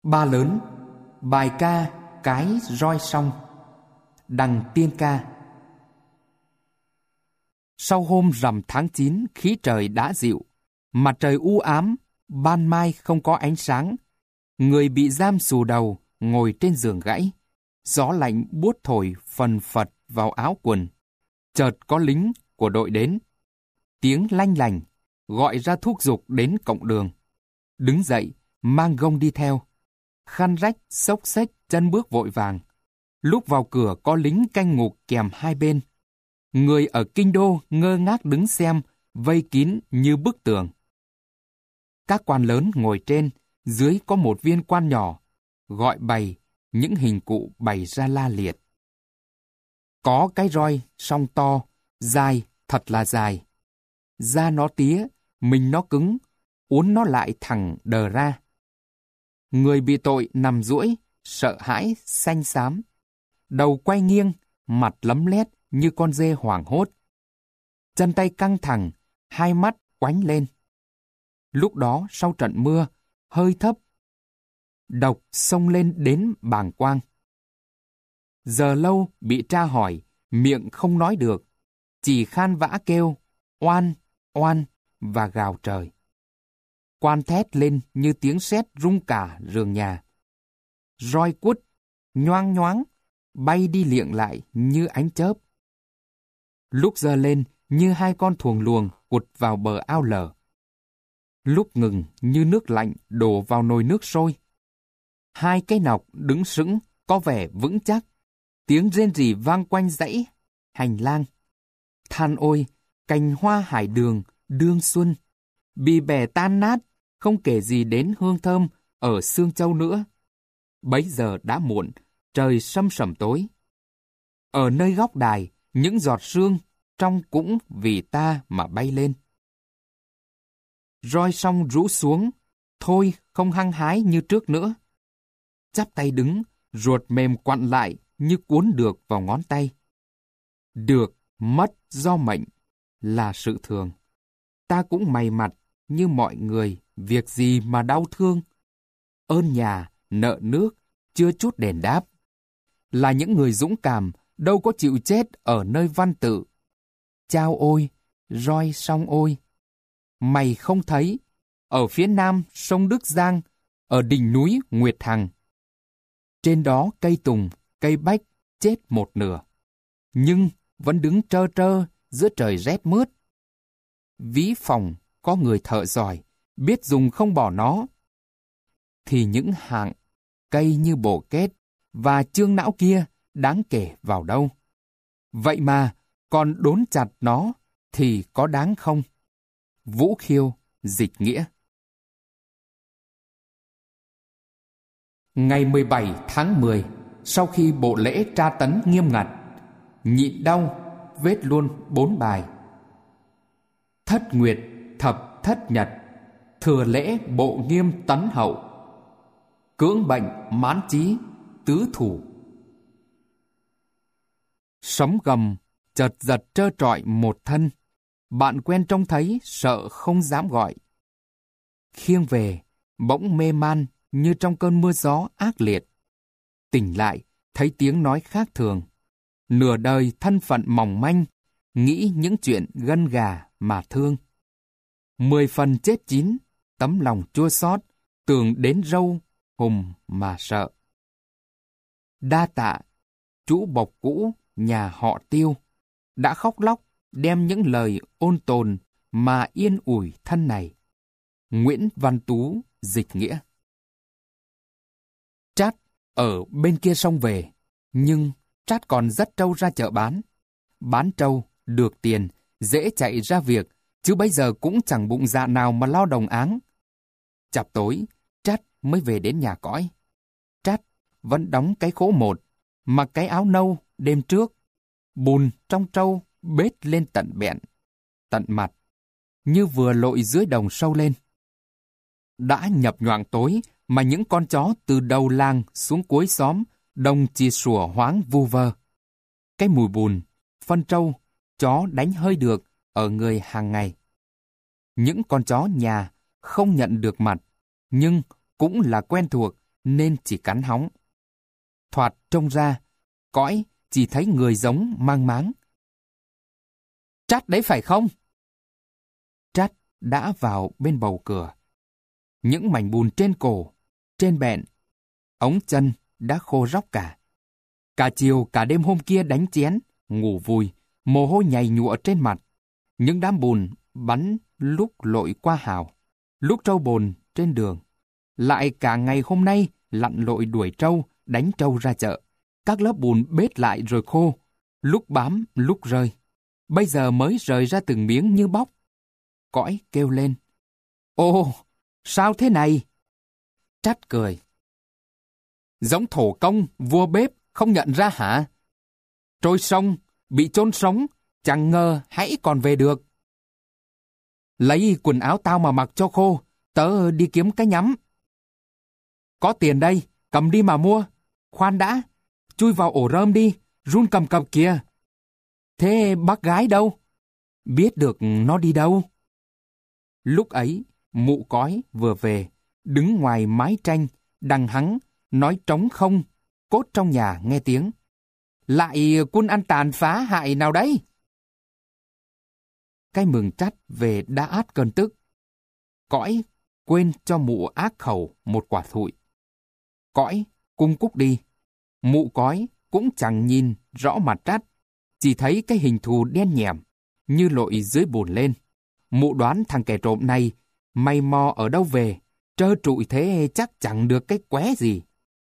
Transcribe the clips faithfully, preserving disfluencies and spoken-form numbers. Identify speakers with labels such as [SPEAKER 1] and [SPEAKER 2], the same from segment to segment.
[SPEAKER 1] Ba lớn, bài ca Cái roi song, đằng Tiên Ca. Sau hôm rằm tháng chín, khí trời đã dịu, mặt trời u ám, ban mai không có ánh sáng. Người bị giam xù đầu, ngồi trên giường gãy. Gió lạnh buốt thổi phần phật vào áo quần. Chợt có lính của đội đến. Tiếng lanh lành, gọi ra thúc giục đến cộng đường. Đứng dậy, mang gông đi theo. Khăn rách, xốc xếch, chân bước vội vàng. Lúc vào cửa có lính canh ngục kèm hai bên. Người ở kinh đô ngơ ngác đứng xem, vây kín như bức tường. Các quan lớn ngồi trên, dưới có một viên quan nhỏ, gọi bày những hình cụ bày ra la liệt. Có cái roi song to, dài, thật là dài. Da nó tía, mình nó cứng, uốn nó lại thẳng đờ ra. Người bị tội nằm duỗi, sợ hãi, xanh xám. Đầu quay nghiêng, mặt lấm lét như con dê hoảng hốt. Chân tay căng thẳng, hai mắt quánh lên. Lúc đó sau trận mưa, hơi thấp, độc xông lên đến bàng quang. Giờ lâu bị tra hỏi, miệng không nói được, chỉ khan vã kêu, oan, oan và gào trời. Quan thét lên như tiếng sét rung cả rường nhà. Roi quất, nhoang nhoáng, bay đi liệng lại như ánh chớp. Lúc giơ lên như hai con thuồng luồng quật vào bờ ao lở. Lúc ngừng như nước lạnh đổ vào nồi nước sôi. Hai cái nọc đứng sững có vẻ vững chắc. Tiếng rên rỉ vang quanh dãy hành lang. Than ôi, cành hoa hải đường đương xuân bị bẻ tan nát, không kể gì đến hương thơm ở Sương Châu nữa. Bấy giờ đã muộn, trời sâm sẩm tối. Ở nơi góc đài, những giọt sương trong cũng vì ta mà bay lên. Roi xong rũ xuống, thôi không hăng hái như trước nữa. Chắp tay đứng, ruột mềm quặn lại như cuốn được vào ngón tay. Được, mất do mệnh là sự thường. Ta cũng mày mặt như mọi người, việc gì mà đau thương. Ơn nhà, nợ nước, chưa chút đền đáp. Là những người dũng cảm, đâu có chịu chết ở nơi văn tự. Chao ôi, roi song ôi. Mày không thấy, ở phía nam sông Đức Giang, ở đỉnh núi Nguyệt Hằng. Trên đó cây tùng, cây bách chết một nửa, nhưng vẫn đứng trơ trơ giữa trời rét mướt. Ví phòng có người thợ giỏi, biết dùng không bỏ nó. Thì những hạng cây như bổ kết và chương não kia đáng kể vào đâu. Vậy mà còn đốn chặt nó thì có đáng không? Vũ Khiêu, dịch nghĩa. Ngày mười bảy tháng mười, sau khi bộ lễ tra tấn nghiêm ngặt, nhịn đau, vết luôn bốn bài. Thất nguyệt, thập thất nhật, thừa lễ bộ nghiêm tấn hậu. Cưỡng bệnh mãn chí, tứ thủ. Sấm gầm, chợt giật trơ trọi một thân. Bạn quen trông thấy, sợ không dám gọi. Khiêng về, bỗng mê man như trong cơn mưa gió ác liệt. Tỉnh lại, thấy tiếng nói khác thường. Nửa đời thân phận mỏng manh, nghĩ những chuyện gân gà mà thương. Mười phần chết chín, tấm lòng chua xót, tưởng đến râu hùng mà sợ. Đa tạ, chú bộc cũ nhà họ Tiêu, đã khóc lóc đem những lời ôn tồn mà yên ủi thân này. Nguyễn Văn Tú, dịch nghĩa. Trát ở bên kia sông về, nhưng Trát còn dắt trâu ra chợ bán. Bán trâu, được tiền, dễ chạy ra việc, chứ bây giờ cũng chẳng bụng dạ nào mà lo đồng áng. Chập tối, Trát mới về đến nhà cõi. Trát vẫn đóng cái khố một, mặc cái áo nâu đêm trước. Bùn trong trâu bết lên tận bẹn, tận mặt, như vừa lội dưới đồng sâu lên. Đã nhập nhoạng tối mà những con chó từ đầu làng xuống cuối xóm đồng chỉ sủa hoáng vu vơ. Cái mùi bùn, phân trâu, chó đánh hơi được ở người hàng ngày. Những con chó nhà không nhận được mặt, nhưng cũng là quen thuộc nên chỉ cắn hóng. Thoạt trông ra, cõi chỉ thấy người giống mang máng. Trát đấy phải không? Trát đã vào bên bầu cửa. Những mảnh bùn trên cổ, trên bẹn, ống chân đã khô róc cả. Cả chiều cả đêm hôm kia đánh chén, ngủ vùi, mồ hôi nhầy nhụa trên mặt. Những đám bùn bắn lúc lội qua hào, lúc trâu bồn trên đường. Lại cả ngày hôm nay lặn lội đuổi trâu, đánh trâu ra chợ. Các lớp bùn bết lại rồi khô, lúc bám lúc rơi. Bây giờ mới rời ra từng miếng như bóc. Cõi kêu lên. Ồ, sao thế này? Trát cười. Giống thổ công, vua bếp, không nhận ra hả? Trôi sông, bị chôn sống, chẳng ngờ hãy còn về được. Lấy quần áo tao mà mặc cho khô, tớ đi kiếm cái nhắm. Có tiền đây, cầm đi mà mua. Khoan đã, chui vào ổ rơm đi, run cầm cập kìa. Thế bác gái đâu? Biết được nó đi đâu? Lúc ấy, mụ cói vừa về, đứng ngoài mái tranh, đằng hắng, nói trống không, cốt trong nhà nghe tiếng. Lại quân ăn tàn phá hại nào đấy? Cái mừng Trát về đã át cơn tức. Cõi quên cho mụ ác khẩu một quả thụi. Cõi cung cúc đi. Mụ cói cũng chẳng nhìn rõ mặt Trát, chỉ thấy cái hình thù đen nhẻm như lội dưới bùn lên. Mụ đoán thằng kẻ trộm này may mò ở đâu về, trơ trụi thế chắc chẳng được cái qué gì.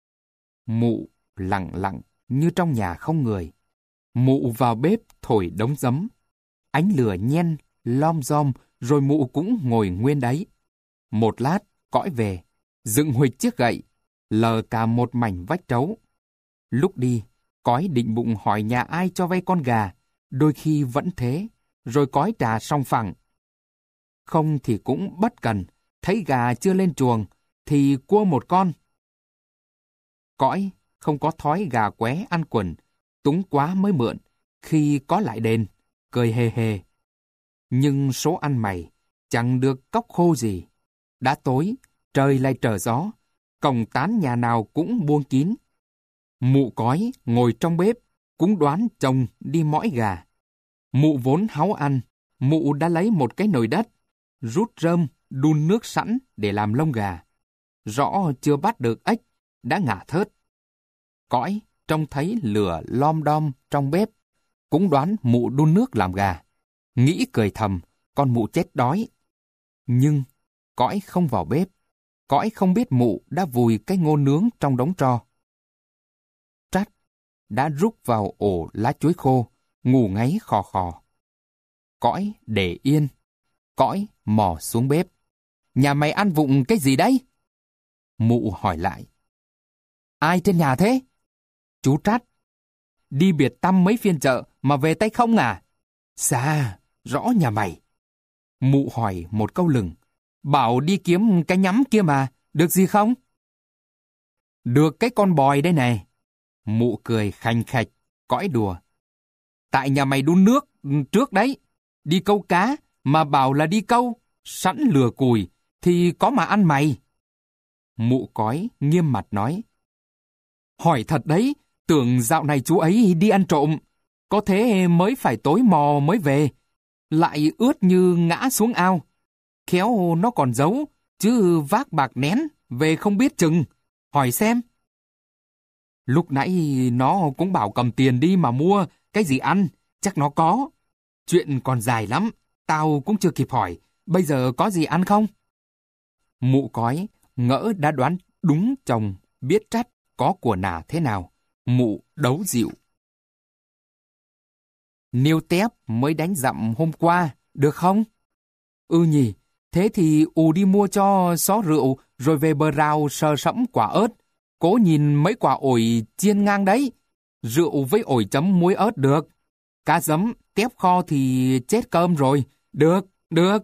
[SPEAKER 1] Mụ lặng lặng như trong nhà không người. Mụ vào bếp thổi đống giấm. Ánh lửa nhen lom rom rồi mụ cũng ngồi nguyên đấy. Một lát cõi về, dựng huỵch chiếc gậy, lờ cả một mảnh vách trấu. Lúc đi, cõi định bụng hỏi nhà ai cho vay con gà, đôi khi vẫn thế, rồi cõi trả song phẳng. Không thì cũng bất cần, thấy gà chưa lên chuồng, thì cua một con. Cõi không có thói gà qué ăn quần, túng quá mới mượn, khi có lại đền, cười hề hề. Nhưng số ăn mày, chẳng được cóc khô gì. Đã tối, trời lại trở gió, cổng tán nhà nào cũng buông kín. Mụ cói ngồi trong bếp, cũng đoán chồng đi mõi gà. Mụ vốn háu ăn, mụ đã lấy một cái nồi đất, rút rơm, đun nước sẵn để làm lông gà. Rõ chưa bắt được ếch, đã ngả thớt. Cõi trông thấy lửa lom đom trong bếp, cũng đoán mụ đun nước làm gà. Nghĩ cười thầm, con mụ chết đói. Nhưng cõi không vào bếp, cõi không biết mụ đã vùi cái ngô nướng trong đống tro. Trát đã rúc vào ổ lá chuối khô, ngủ ngáy khò khò. Cõi để yên, cõi mò xuống bếp. Nhà mày ăn vụng cái gì đấy? Mụ hỏi lại. Ai trên nhà thế? Chú Trát. Đi biệt tăm mấy phiên chợ mà về tay không à? Xa, rõ nhà mày. Mụ hỏi một câu lừng. Bảo đi kiếm cái nhắm kia mà, được gì không? Được cái con bòi đây này. Mụ cười khành khạch, cõi đùa. Tại nhà mày đun nước trước đấy, đi câu cá mà bảo là đi câu, sẵn lừa cùi thì có mà ăn mày. Mụ cói nghiêm mặt nói. Hỏi thật đấy, tưởng dạo này chú ấy đi ăn trộm, có thế mới phải tối mò mới về, lại ướt như ngã xuống ao. Khéo nó còn giấu, chứ vác bạc nén, về không biết chừng. Hỏi xem. Lúc nãy nó cũng bảo cầm tiền đi mà mua cái gì ăn, chắc nó có. Chuyện còn dài lắm, tao cũng chưa kịp hỏi, bây giờ có gì ăn không? Mụ cói ngỡ đã đoán đúng chồng biết Trát có của nà thế nào. Mụ đấu dịu. Niêu tép mới đánh dặm hôm qua, được không? Ừ nhỉ, thế thì ù đi mua cho xó rượu, rồi về bờ rào sờ sẫm quả ớt. Cố nhìn mấy quả ổi chiên ngang đấy. Rượu với ổi chấm muối ớt được. Cá giấm, tép kho thì chết cơm rồi. Được, được.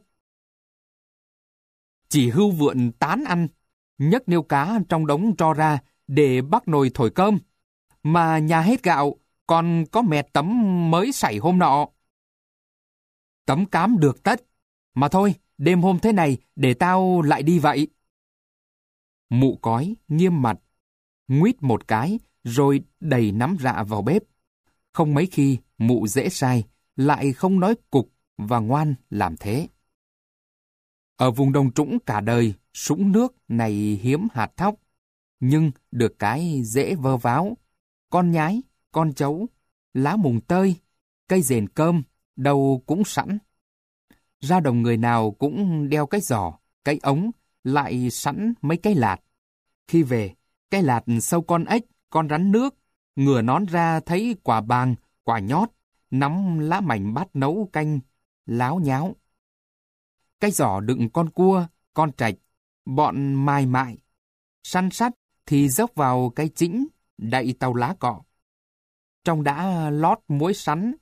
[SPEAKER 1] Chỉ hưu vượn tán ăn, nhấc niêu cá trong đống tro ra để bắc nồi thổi cơm. Mà nhà hết gạo, còn có mẹt tấm mới sảy hôm nọ. Tấm cám được tất. Mà thôi, đêm hôm thế này để tao lại đi vậy. Mụ cói nghiêm mặt, nguýt một cái rồi đẩy nắm rạ vào bếp. Không mấy khi mụ dễ sai, lại không nói cục và ngoan làm thế. Ở vùng đồng trũng cả đời, sũng nước này hiếm hạt thóc, nhưng được cái dễ vơ váo. Con nhái, con chấu, lá mùng tơi, cây rền cơm, đâu cũng sẵn. Ra đồng người nào cũng đeo cái giỏ, cái ống, lại sẵn mấy cái lạt. Khi về, cái lạt sâu con ếch, con rắn nước, ngửa nón ra thấy quả bàng, quả nhót, nắm lá mảnh bát nấu canh, láo nháo. Cái giỏ đựng con cua, con trạch, bọn mai mại. Săn sắt thì dốc vào cái chĩnh, đậy tàu lá cọ. Trong đã lót muối sắn.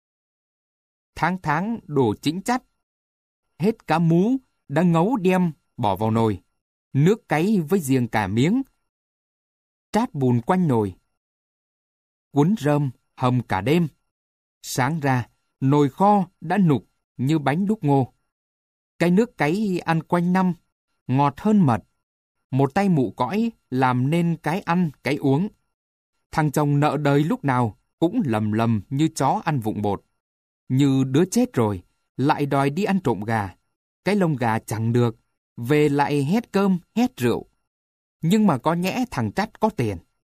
[SPEAKER 1] Tháng tháng đổ chĩnh chắt. Hết cá mú, đã ngấu đem, bỏ vào nồi. Nước cáy với riêng cả miếng. Trát bùn quanh nồi. Cuốn rơm, hầm cả đêm. Sáng ra, nồi kho đã nục như bánh đúc ngô. Cái nước cáy ăn quanh năm, ngọt hơn mật. Một tay mụ cõi làm nên cái ăn, cái uống. Thằng chồng nợ đời lúc nào cũng lầm lầm như chó ăn vụng bột. Như đứa chết rồi, lại đòi đi ăn trộm gà. Cái lông gà chẳng được, về lại hét cơm, hét rượu. Nhưng mà có nhẽ thằng Trắt có tiền.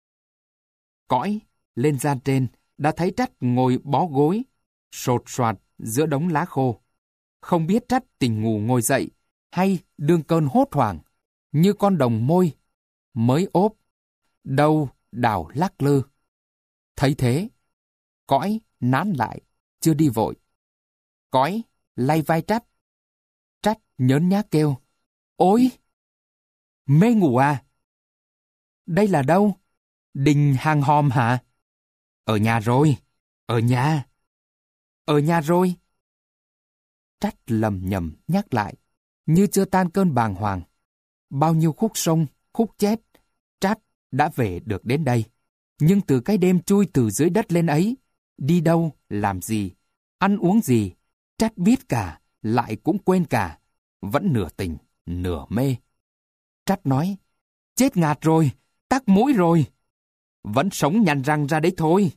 [SPEAKER 1] Cõi, lên gian trên, đã thấy Trắt ngồi bó gối, sột soạt giữa đống lá khô. Không biết Trắt tỉnh ngủ ngồi dậy, hay đương cơn hốt hoảng, như con đồng môi, mới ốp, đầu đảo lắc lư. Thấy thế, Cõi nán lại, chưa đi vội. Cõi lay vai Trắt. Trắt nhớn nhác kêu, ôi! Mê ngủ à? Đây là đâu? Đình Hàng Hòm hả? Ở nhà rồi, ở nhà. Ở nhà rồi. Trắt lầm nhầm nhắc lại, như chưa tan cơn bàng hoàng. Bao nhiêu khúc sông, khúc chết, Trắt đã về được đến đây. Nhưng từ cái đêm chui từ dưới đất lên ấy, đi đâu, làm gì, ăn uống gì, Trắt biết cả, lại cũng quên cả, vẫn nửa tỉnh, nửa mê. Trắt nói, chết ngạt rồi, tắc mũi rồi. Vẫn sống nhăn răng ra đấy thôi.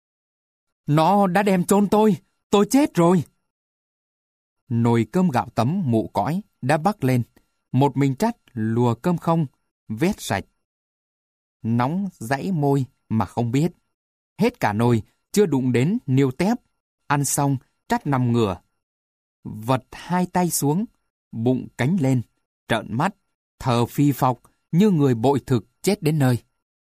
[SPEAKER 1] Nó đã đem chôn tôi, tôi chết rồi. Nồi cơm gạo tấm mụ cõi đã bắc lên. Một mình Trắt lùa cơm không, vét sạch. Nóng dãy môi mà không biết. Hết cả nồi, chưa đụng đến niêu tép. Ăn xong, Trắt nằm ngửa. Vật hai tay xuống, bụng cánh lên, trợn mắt, thở phi phọc như người bội thực chết đến nơi.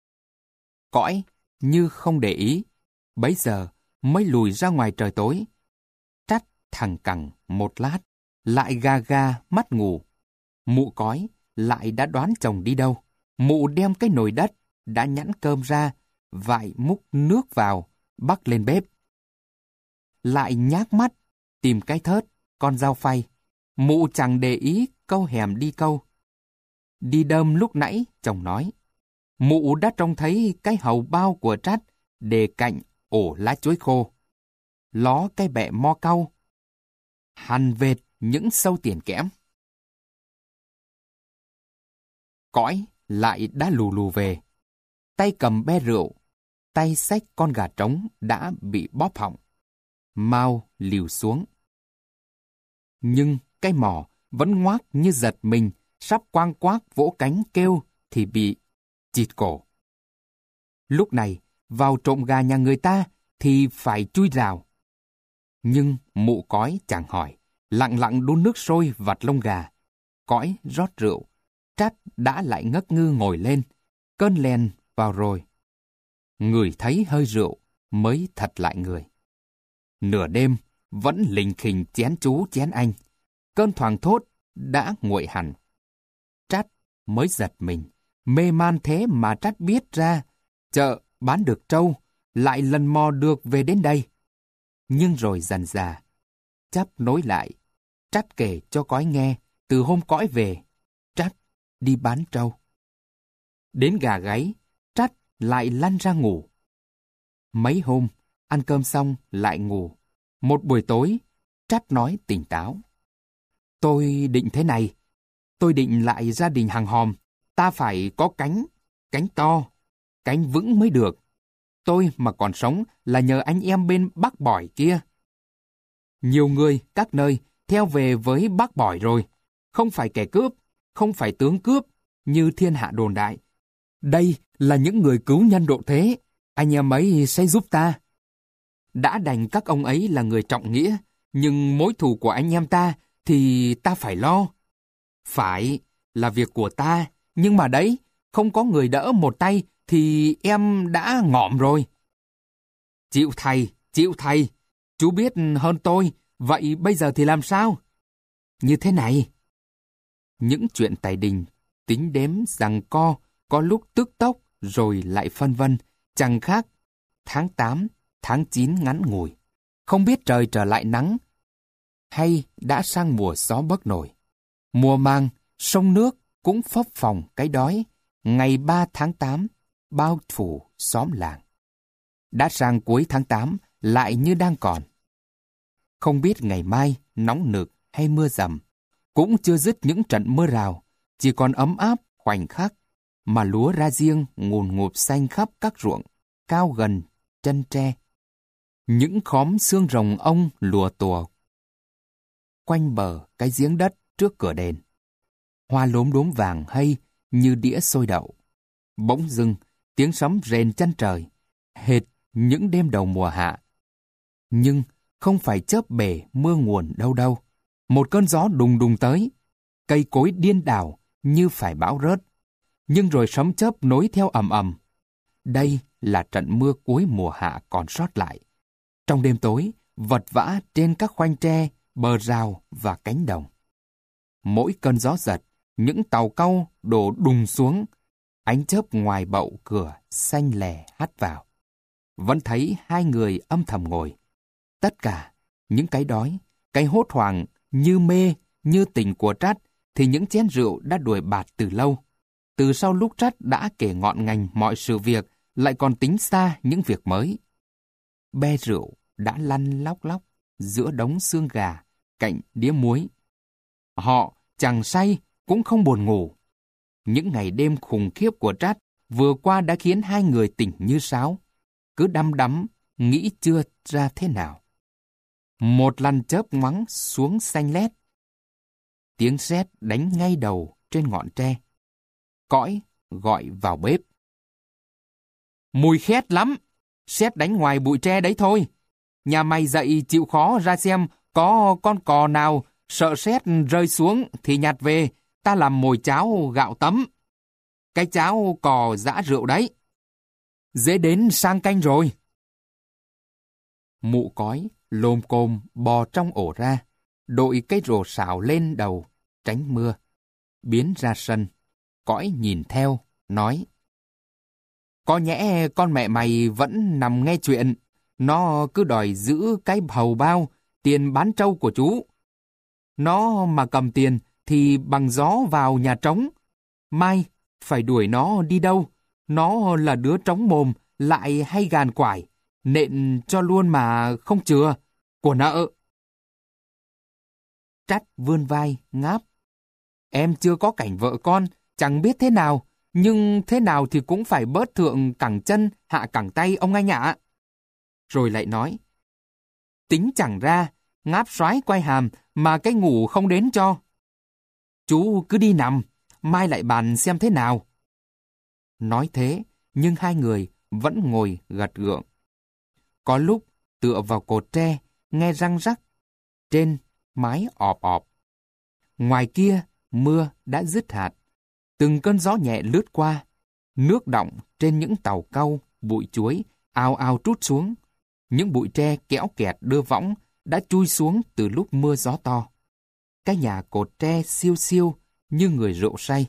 [SPEAKER 1] Cõi như không để ý, bấy giờ mới lùi ra ngoài trời tối. Trắt thằng cẳng một lát, lại ga ga mắt ngủ. Mụ cõi lại đã đoán chồng đi đâu. Mụ đem cái nồi đất đã nhẵn cơm ra, vại múc nước vào, bắc lên bếp. Lại nhác mắt, tìm cái thớt, con dao phay. Mụ chẳng để ý câu hẻm đi câu. Đi đơm lúc nãy, chồng nói. Mụ đã trông thấy cái hầu bao của Trắt để cạnh ổ lá chuối khô. Ló cái bẹ mo cau. Hằn vệt những sâu tiền kẽm. Cõi lại đã lù lù về. Tay cầm be rượu, tay xách con gà trống đã bị bóp họng. Mau liều xuống. Nhưng cái mỏ vẫn ngoác như giật mình, sắp quang quác vỗ cánh kêu thì bị chịt cổ. Lúc này, vào trộm gà nhà người ta thì phải chui rào. Nhưng mụ cõi chẳng hỏi, lặng lặng đun nước sôi vặt lông gà. Cõi rót rượu, Trắt đã lại ngất ngư ngồi lên, cơn lèn vào rồi. Người thấy hơi rượu mới thật lại người. Nửa đêm vẫn lình khình chén chú chén anh, cơn thoảng thốt đã nguội hẳn. Trắt mới giật mình, mê man thế mà Trắt biết ra, chợ bán được trâu, lại lần mò được về đến đây. Nhưng rồi dần dà, chắp nối lại, Trắt kể cho Cõi nghe, từ hôm Cõi về, Trắt đi bán trâu. Đến gà gáy, Trắt lại lăn ra ngủ. Mấy hôm, ăn cơm xong lại ngủ. Một buổi tối, Trắt nói tỉnh táo. Tôi định thế này, tôi định lại gia đình Hàng Hòm, ta phải có cánh, cánh to, cánh vững mới được. Tôi mà còn sống là nhờ anh em bên Bác Bỏi kia. Nhiều người, các nơi, theo về với Bác Bỏi rồi. Không phải kẻ cướp, không phải tướng cướp, như thiên hạ đồn đại. Đây là những người cứu nhân độ thế, anh em ấy sẽ giúp ta. Đã đành các ông ấy là người trọng nghĩa, nhưng mối thù của anh em ta thì ta phải lo. Phải là việc của ta, nhưng mà đấy, không có người đỡ một tay thì em đã ngõm rồi. Chịu thầy, chịu thầy, chú biết hơn tôi, vậy bây giờ thì làm sao? Như thế này. Những chuyện tài đình, tính đếm giằng co, có lúc tức tốc rồi lại phân vân, chẳng khác tháng tám, tháng chín ngắn ngủi. Không biết trời trở lại nắng, hay đã sang mùa gió bấc nổi. Mùa màng, sông nước cũng phấp phồng cái đói, ngày ba tháng tám, bao phủ xóm làng. Đã sang cuối tháng tám, lại như đang còn. Không biết ngày mai, nóng nực hay mưa rầm, cũng chưa dứt những trận mưa rào, chỉ còn ấm áp khoảnh khắc, mà lúa ra riêng ngùn ngụt xanh khắp các ruộng, cao gần chân tre. Những khóm xương rồng ông lùa tùa quanh bờ cái giếng đất trước cửa đền. Hoa lốm đốm vàng hay như đĩa xôi đậu. Bỗng dưng, tiếng sấm rền chân trời, hệt những đêm đầu mùa hạ. Nhưng không phải chớp bể mưa nguồn đâu đâu. Một cơn gió đùng đùng tới, cây cối điên đảo như phải bão rớt. Nhưng rồi sấm chớp nối theo ầm ầm. Đây là trận mưa cuối mùa hạ còn sót lại. Trong đêm tối, vật vã trên các khoanh tre, bờ rào và cánh đồng. Mỗi cơn gió giật, những tàu cau đổ đùng xuống, ánh chớp ngoài bậu cửa xanh lè hắt vào. Vẫn thấy hai người âm thầm ngồi. Tất cả, những cái đói, cái hốt hoảng, như mê, như tình của Trát, thì những chén rượu đã đuổi bạt từ lâu. Từ sau lúc Trát đã kể ngọn ngành mọi sự việc, lại còn tính xa những việc mới. Be rượu đã lăn lóc lóc giữa đống xương gà, cạnh đĩa muối. Họ chẳng say cũng không buồn ngủ. Những ngày đêm khủng khiếp của Trát vừa qua đã khiến hai người tỉnh như sáo, cứ đăm đắm nghĩ chưa ra thế nào. Một lần chớp ngoắng xuống xanh lét, tiếng sét đánh ngay đầu trên ngọn tre. Cõi gọi vào bếp. Mùi khét lắm, sét đánh ngoài bụi tre đấy thôi. Nhà mày dậy chịu khó ra xem có con cò nào sợ sét rơi xuống thì nhặt về, ta làm mồi cháo gạo tấm. Cái cháo cò giã rượu đấy. Dễ đến sang canh rồi. Mụ cói lồm cồm bò trong ổ ra, đội cái rổ xào lên đầu, tránh mưa. Biến ra sân, cõi nhìn theo, nói: Có nhẽ con mẹ mày vẫn nằm nghe chuyện, nó cứ đòi giữ cái hầu bao, tiền bán trâu của chú. Nó mà cầm tiền thì bằng gió vào nhà trống. Mai phải đuổi nó đi đâu? Nó là đứa trống mồm, lại hay gàn quải. Nện cho luôn mà không chừa, của nợ. Trát vươn vai, ngáp. Em chưa có cảnh vợ con, chẳng biết thế nào, nhưng thế nào thì cũng phải bớt thượng cẳng chân, hạ cẳng tay ông anh ạ. Rồi lại nói: Tính chẳng ra, ngáp xoái quay hàm mà cái ngủ không đến cho. Chú cứ đi nằm, mai lại bàn xem thế nào. Nói thế, nhưng hai người vẫn ngồi gật gượng. Có lúc tựa vào cột tre, nghe răng rắc, trên mái ọp ọp. Ngoài kia, mưa đã dứt hạt. Từng cơn gió nhẹ lướt qua, nước đọng trên những tàu cau, bụi chuối, ào ào trút xuống. Những bụi tre kéo kẹt đưa võng đã chui xuống từ lúc mưa gió to. Cái nhà cột tre siêu siêu như người rượu say.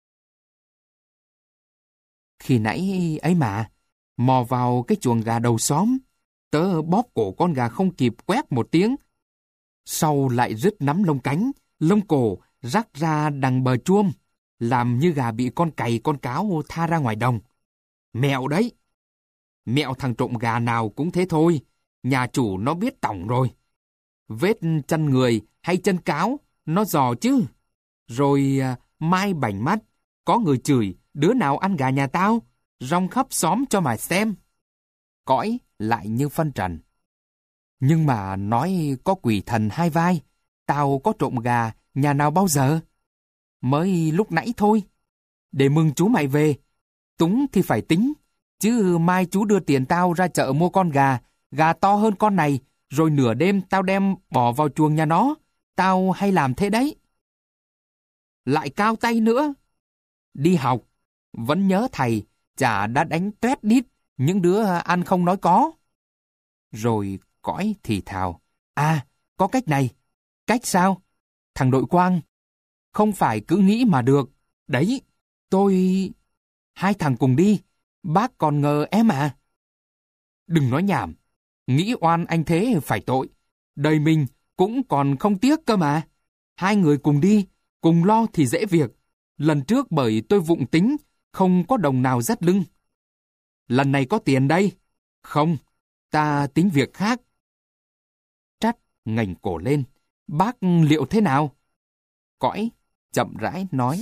[SPEAKER 1] Khi nãy ấy mà, mò vào cái chuồng gà đầu xóm, tớ bóp cổ con gà không kịp quét một tiếng. Sau lại rứt nắm lông cánh, lông cổ rắc ra đằng bờ chuông, làm như gà bị con cày con cáo tha ra ngoài đồng. Mẹo đấy! Mẹo thằng trộm gà nào cũng thế thôi, nhà chủ nó biết tỏng rồi. Vết chân người hay chân cáo, nó dò chứ. Rồi mai bảnh mắt, có người chửi, đứa nào ăn gà nhà tao, rong khắp xóm cho mà xem. Cõi lại như phân trần. Nhưng mà nói có quỷ thần hai vai, tao có trộm gà nhà nào bao giờ? Mới lúc nãy thôi. Để mừng chú mày về, túng thì phải tính, chứ mai chú đưa tiền tao ra chợ mua con gà, gà to hơn con này, rồi nửa đêm tao đem bỏ vào chuồng nhà nó, tao hay làm thế đấy. Lại cao tay nữa. Đi học, vẫn nhớ thầy, chả đã đánh toét đít những đứa ăn không nói có. Rồi Cõi thì thào. À, có cách này. Cách sao? Thằng Đội Quang. Không phải cứ nghĩ mà được. Đấy, tôi... Hai thằng cùng đi, bác còn ngờ em à. Đừng nói nhảm. Nghĩ oan anh thế phải tội. Đời mình cũng còn không tiếc cơ mà. Hai người cùng đi, cùng lo thì dễ việc. Lần trước bởi tôi vụng tính, không có đồng nào dắt lưng. Lần này có tiền đây. Không, ta tính việc khác. Trắt ngẩng cổ lên. Bác liệu thế nào? Cõi chậm rãi nói.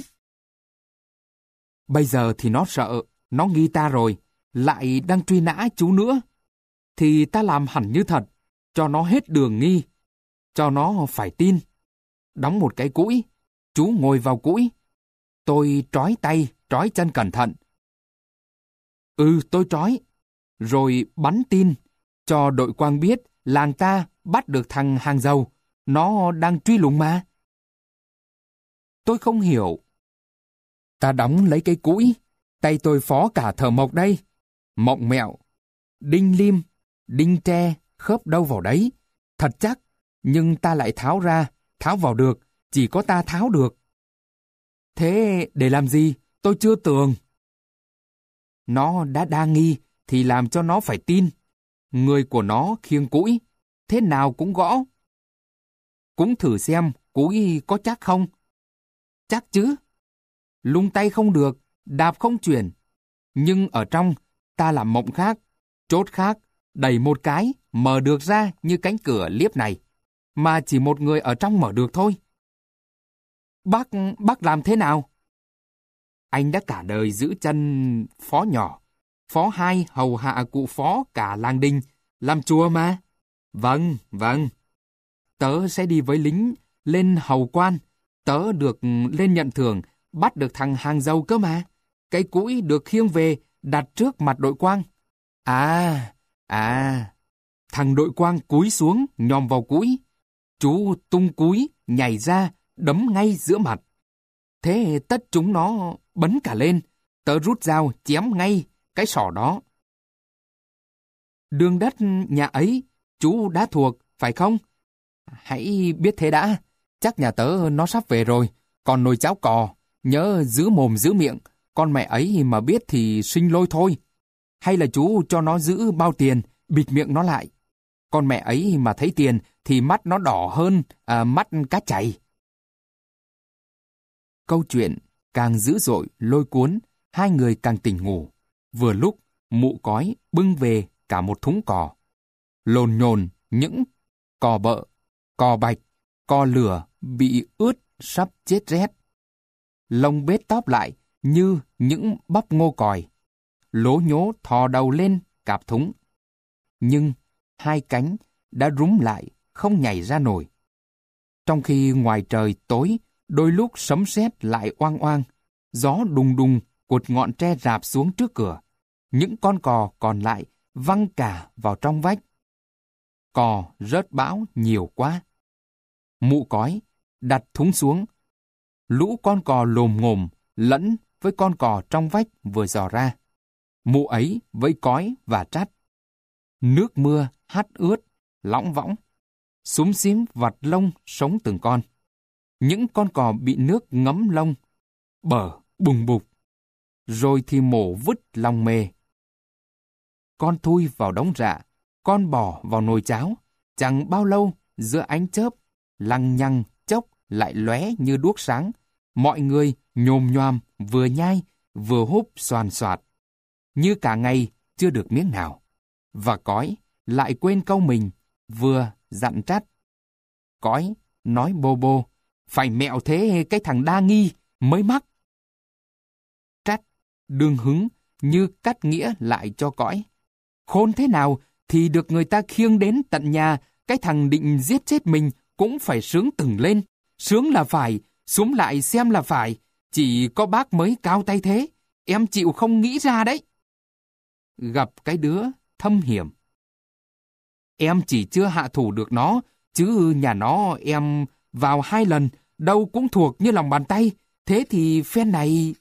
[SPEAKER 1] Bây giờ thì nó sợ, nó nghi ta rồi, lại đang truy nã chú nữa. Thì ta làm hẳn như thật, cho nó hết đường nghi, cho nó phải tin. Đóng một cái cũi, chú ngồi vào cũi. Tôi trói tay, trói chân cẩn thận. Ừ, tôi trói. Rồi bắn tin, cho Đội Quang biết làng ta bắt được thằng hàng dầu. Nó đang truy lùng mà. Tôi không hiểu. Ta đóng lấy cái cũi, tay tôi phó cả thợ mộc đây. Mộng mẹo, đinh lim, đinh tre, khớp đâu vào đấy. Thật chắc, nhưng ta lại tháo ra, tháo vào được, chỉ có ta tháo được. Thế để làm gì? Tôi chưa tường. Nó đã đa nghi, thì làm cho nó phải tin. Người của nó khiêng cũi, thế nào cũng gõ. Cũng thử xem cũi có chắc không? Chắc chứ. Lung tay không được, đạp không chuyển. Nhưng ở trong, ta làm mộng khác, chốt khác, đẩy một cái, mở được ra như cánh cửa liếp này. Mà chỉ một người ở trong mở được thôi. Bác, bác làm thế nào? Anh đã cả đời giữ chân phó nhỏ, phó hai hầu hạ cụ phó cả làng Đình, làm chùa mà. Vâng, vâng. Tớ sẽ đi với lính lên hầu quan, tớ được lên nhận thưởng, bắt được thằng hàng dầu cơ mà. Cái cũi được khiêng về, đặt trước mặt Đội Quang. À, à, thằng Đội Quang cúi xuống, nhòm vào cũi. Chú tung cúi, nhảy ra, đấm ngay giữa mặt. Thế tất chúng nó bấn cả lên, tớ rút dao chém ngay cái sỏ đó. Đường đất nhà ấy, chú đã thuộc, phải không? Hãy biết thế đã, chắc nhà tớ nó sắp về rồi, còn nồi cháo cò, nhớ giữ mồm giữ miệng, con mẹ ấy mà biết thì sinh lôi thôi. Hay là chú cho nó giữ bao tiền, bịt miệng nó lại. Con mẹ ấy mà thấy tiền thì mắt nó đỏ hơn à, mắt cá chày. Câu chuyện càng dữ dội lôi cuốn, hai người càng tỉnh ngủ. Vừa lúc mụ cói bưng về cả một thúng cò. Lồn nhồn những cò bợ, cò bạch, cò lửa bị ướt sắp chết rét. Lông bết tóp lại như những bắp ngô còi. Lố nhố thò đầu lên cạp thúng. Nhưng hai cánh đã rúm lại, không nhảy ra nổi. Trong khi ngoài trời tối, đôi lúc sấm sét lại oang oang, gió đùng đùng cột ngọn tre rạp xuống trước cửa. Những con cò còn lại văng cả vào trong vách. Cò rớt bão nhiều quá. Mụ cói đặt thúng xuống. Lũ con cò lồm ngồm lẫn với con cò trong vách vừa dò ra. Mụ ấy với cói và trắt. Nước mưa hắt ướt, lõng võng. Xúm xím vặt lông sống từng con. Những con cò bị nước ngấm lông, bở bùng bục. Rồi thì mổ vứt lòng mề. Con thui vào đống rạ, con bò vào nồi cháo. Chẳng bao lâu giữa ánh chớp, lăng nhăng chốc lại lóe như đuốc sáng. Mọi người nhồm nhoàm vừa nhai vừa húp xoàn xoạt. Như cả ngày chưa được miếng nào. Và cói lại quên câu mình vừa dặn trắt. Cói nói bô bô, phải mẹo thế cái thằng đa nghi mới mắc. đương hứng như cắt nghĩa lại cho cõi. Khôn thế nào thì được người ta khiêng đến tận nhà, cái thằng định giết chết mình cũng phải sướng từng lên. Sướng là phải, xuống lại xem là phải, chỉ có bác mới cao tay thế, em chịu không nghĩ ra đấy. Gặp cái đứa thâm hiểm. Em chỉ chưa hạ thủ được nó, chứ nhà nó em vào hai lần, đâu cũng thuộc như lòng bàn tay, thế thì phen này...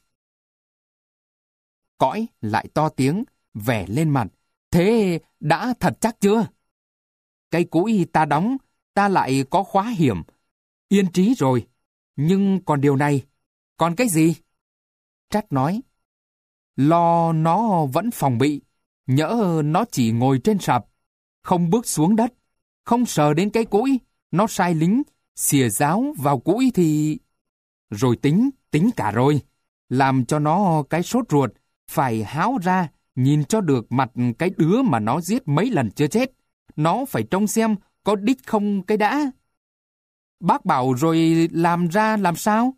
[SPEAKER 1] Cõi lại to tiếng, vẻ lên mặt, thế đã thật chắc chưa? Cái cũi ta đóng, ta lại có khóa hiểm, yên trí rồi, nhưng còn điều này, còn cái gì? Trát nói, lo nó vẫn phòng bị, nhỡ nó chỉ ngồi trên sạp, không bước xuống đất, không sờ đến cái cũi, nó sai lính, xìa giáo vào cũi thì... Rồi tính, tính cả rồi, làm cho nó cái sốt ruột, phải háo ra, nhìn cho được mặt cái đứa mà nó giết mấy lần chưa chết. Nó phải trông xem có đích không cái đã. Bác bảo rồi làm ra làm sao?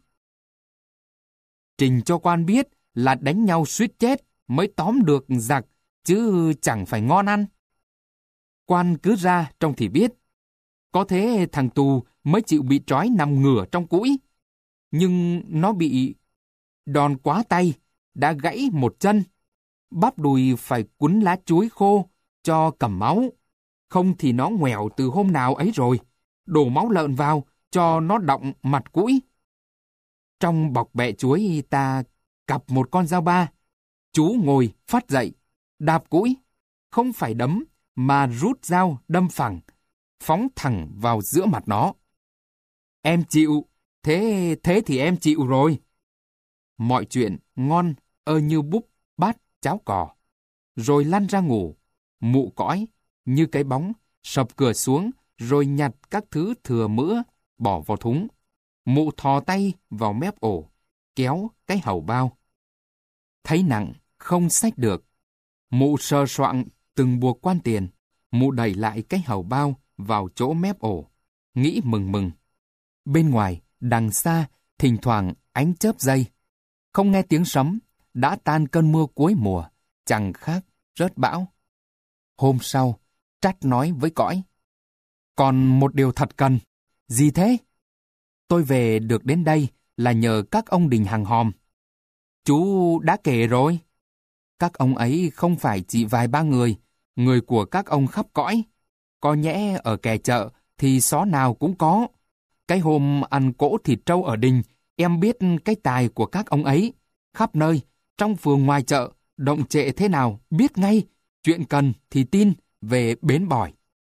[SPEAKER 1] Trình cho quan biết là đánh nhau suýt chết mới tóm được giặc, chứ chẳng phải ngon ăn. Quan cứ ra trông thì biết. Có thế thằng tù mới chịu bị trói nằm ngửa trong cũi. Nhưng nó bị đòn quá tay, đã gãy một chân. Bắp đùi phải quấn lá chuối khô cho cầm máu. Không thì nó ngoẻo từ hôm nào ấy rồi. Đổ máu lợn vào cho nó đọng mặt cũi. Trong bọc bẹ chuối ta cặp một con dao ba. Chú ngồi phát dậy, đạp cũi. Không phải đấm mà rút dao đâm phẳng, phóng thẳng vào giữa mặt nó. Em chịu, thế thế thì em chịu rồi. Mọi chuyện ngon ơ như búp bát cháo cò. Rồi lăn ra ngủ, mụ cõi như cái bóng, sập cửa xuống rồi nhặt các thứ thừa mỡ bỏ vào thúng. Mụ thò tay vào mép ổ, kéo cái hầu bao. Thấy nặng, không xách được. Mụ sờ soạng từng buộc quan tiền. Mụ đẩy lại cái hầu bao vào chỗ mép ổ, nghĩ mừng mừng. Bên ngoài, đằng xa, thỉnh thoảng ánh chớp giây. Không nghe tiếng sấm, đã tan cơn mưa cuối mùa, chẳng khác rớt bão. Hôm sau, Trát nói với cõi. Còn một điều thật cần. Gì thế? Tôi về được đến đây là nhờ các ông đình hàng hòm. Chú đã kể rồi. Các ông ấy không phải chỉ vài ba người, người của các ông khắp cõi. Có nhẽ ở kẻ chợ thì xó nào cũng có. Cái hôm ăn cỗ thịt trâu ở đình, em biết cái tài của các ông ấy. Khắp nơi, trong phường ngoài chợ, động trệ thế nào, biết ngay. Chuyện cần thì tin về bến bỏi.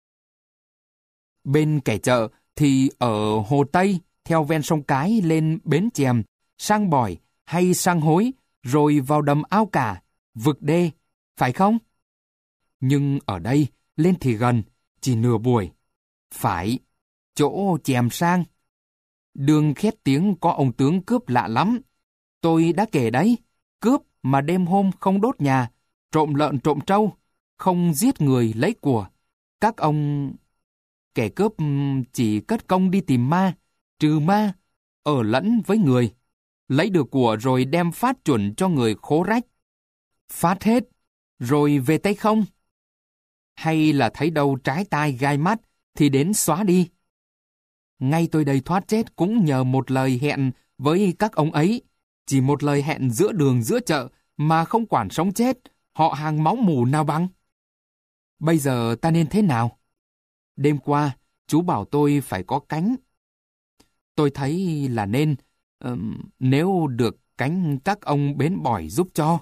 [SPEAKER 1] Bên kẻ chợ thì ở Hồ Tây, theo ven sông Cái lên bến Chèm, sang Bỏi hay sang Hối, rồi vào đầm Ao Cả, vực đê, phải không? Nhưng ở đây, lên thì gần, chỉ nửa buổi. Phải, chỗ Chèm sang. Đường khét tiếng có ông tướng cướp lạ lắm. Tôi đã kể đấy, cướp mà đêm hôm không đốt nhà, trộm lợn trộm trâu, không giết người lấy của. Các ông... Kẻ cướp chỉ cất công đi tìm ma, trừ ma, ở lẫn với người. Lấy được của rồi đem phát chuẩn cho người khố rách. Phát hết, rồi về tay không. Hay là thấy đâu trái tai gai mắt thì đến xóa đi. Ngay tôi đây thoát chết cũng nhờ một lời hẹn với các ông ấy. Chỉ một lời hẹn giữa đường giữa chợ mà không quản sống chết, họ hàng máu mù nào bằng. Bây giờ ta nên thế nào? Đêm qua, chú bảo tôi phải có cánh. Tôi thấy là nên, uh, nếu được cánh các ông bến bỏi giúp cho.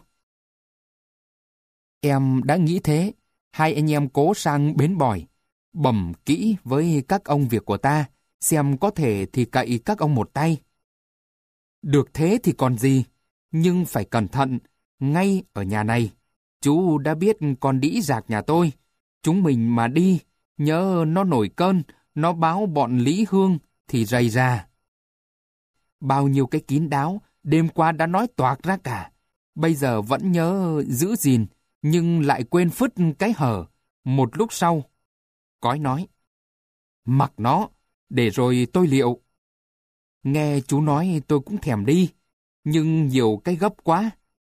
[SPEAKER 1] Em đã nghĩ thế, hai anh em cố sang bến bỏi, bẩm kỹ với các ông việc của ta, xem có thể thì cậy các ông một tay. Được thế thì còn gì, nhưng phải cẩn thận, ngay ở nhà này. Chú đã biết con đĩ giạc nhà tôi, chúng mình mà đi, nhớ nó nổi cơn, nó báo bọn Lý Hương thì rầy ra. Bao nhiêu cái kín đáo, đêm qua đã nói toạc ra cả. Bây giờ vẫn nhớ giữ gìn, nhưng lại quên phứt cái hở. Một lúc sau, Cói nói, mặc nó, để rồi tôi liệu. Nghe chú nói tôi cũng thèm đi, nhưng nhiều cái gấp quá.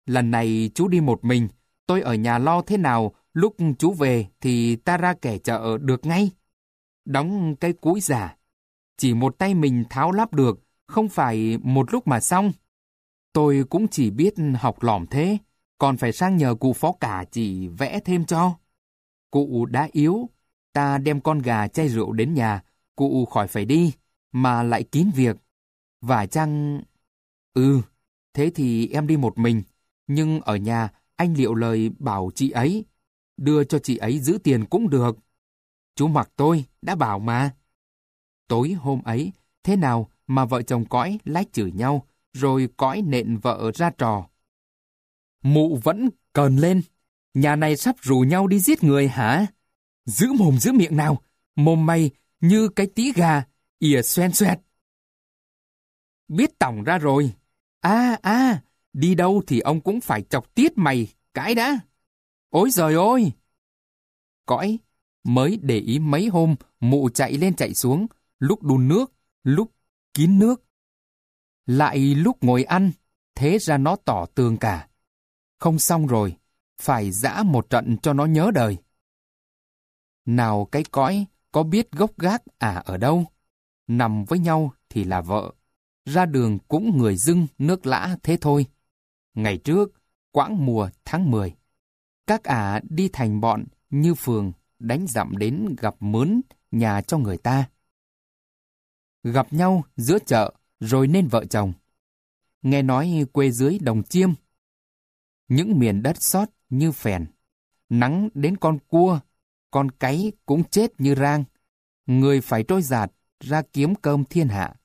[SPEAKER 1] Lần này chú đi một mình, tôi ở nhà lo thế nào, lúc chú về thì ta ra kẻ chợ được ngay. Đóng cái cúi giả, chỉ một tay mình tháo lắp được, không phải một lúc mà xong. Tôi cũng chỉ biết học lỏm thế, còn phải sang nhờ cụ phó cả chỉ vẽ thêm cho. Cụ đã yếu, ta đem con gà chai rượu đến nhà, cụ khỏi phải đi, mà lại kín việc. Và chăng... Ừ, thế thì em đi một mình, nhưng ở nhà anh liệu lời bảo chị ấy, đưa cho chị ấy giữ tiền cũng được. Chú Mặc tôi đã bảo mà. Tối hôm ấy, thế nào mà vợ chồng Cõi lách chửi nhau, rồi Cõi nện vợ ra trò. Mụ vẫn cờn lên, nhà này sắp rủ nhau đi giết người hả? Giữ mồm giữ miệng nào, mồm mày như cái tí gà, ỉa xoen xoẹt. Biết tỏng ra rồi. À, à, đi đâu thì ông cũng phải chọc tiết mày, cái đã. Ôi giời ơi! Cõi mới để ý mấy hôm, mụ chạy lên chạy xuống, lúc đun nước, lúc kín nước. Lại lúc ngồi ăn, thế ra nó tỏ tường cả. Không xong rồi, phải giã một trận cho nó nhớ đời. Nào cái Cõi có biết gốc gác à ở đâu? Nằm với nhau thì là vợ, ra đường cũng người dưng nước lã thế thôi. Ngày trước, quãng mùa tháng mười, các ả đi thành bọn như phường đánh dặm đến gặp mướn nhà cho người ta. Gặp nhau giữa chợ rồi nên vợ chồng. Nghe nói quê dưới Đồng Chiêm, những miền đất sót như phèn, nắng đến con cua, con cáy cũng chết như rang, người phải trôi dạt ra kiếm cơm thiên hạ.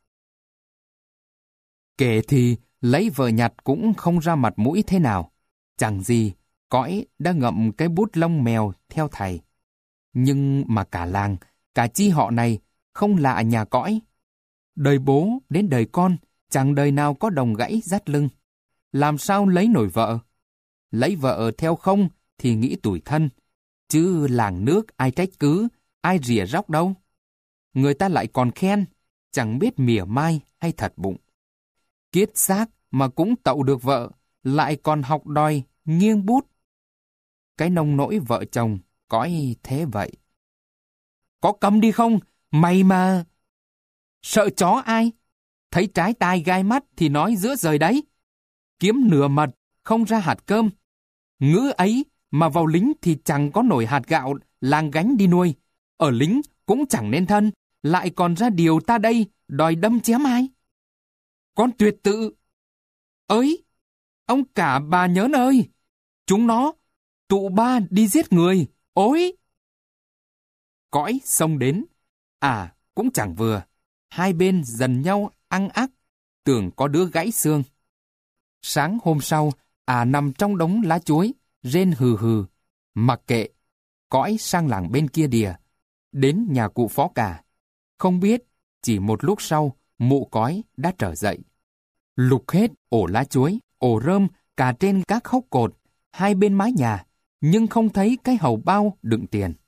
[SPEAKER 1] Kể thì lấy vợ nhặt cũng không ra mặt mũi thế nào, chẳng gì, Cõi đã ngậm cái bút lông mèo theo thầy. Nhưng mà cả làng, cả chi họ này không lạ nhà Cõi. Đời bố đến đời con, chẳng đời nào có đồng gãy dắt lưng. Làm sao lấy nổi vợ? Lấy vợ theo không thì nghĩ tủi thân, chứ làng nước ai trách cứ, ai rỉa róc đâu. Người ta lại còn khen, chẳng biết mỉa mai hay thật bụng. Kiết xác mà cũng tậu được vợ, lại còn học đòi nghiêng bút. Cái nông nỗi vợ chồng Cõi thế vậy. Có câm đi không? Mày mà... Sợ chó ai? Thấy trái tai gai mắt thì nói giữa rời đấy. Kiếm nửa mật, không ra hạt cơm. Ngữ ấy mà vào lính thì chẳng có nổi hạt gạo làng gánh đi nuôi. Ở lính cũng chẳng nên thân, lại còn ra điều ta đây đòi đâm chém ai. Con tuyệt tự! Ơi! Ông cả bà nhớn ơi! Chúng nó, tụ ba đi giết người, ối! Cõi xông đến, à cũng chẳng vừa, hai bên dần nhau ăn ác, tưởng có đứa gãy xương. Sáng hôm sau, à nằm trong đống lá chuối, rên hừ hừ, mặc kệ, Cõi sang làng bên kia đìa, đến nhà cụ phó cả. Không biết, chỉ một lúc sau, mụ Cõi đã trở dậy. Lục hết ổ lá chuối, ổ rơm, cả trên các khóc cột, hai bên mái nhà, nhưng không thấy cái hầu bao đựng tiền.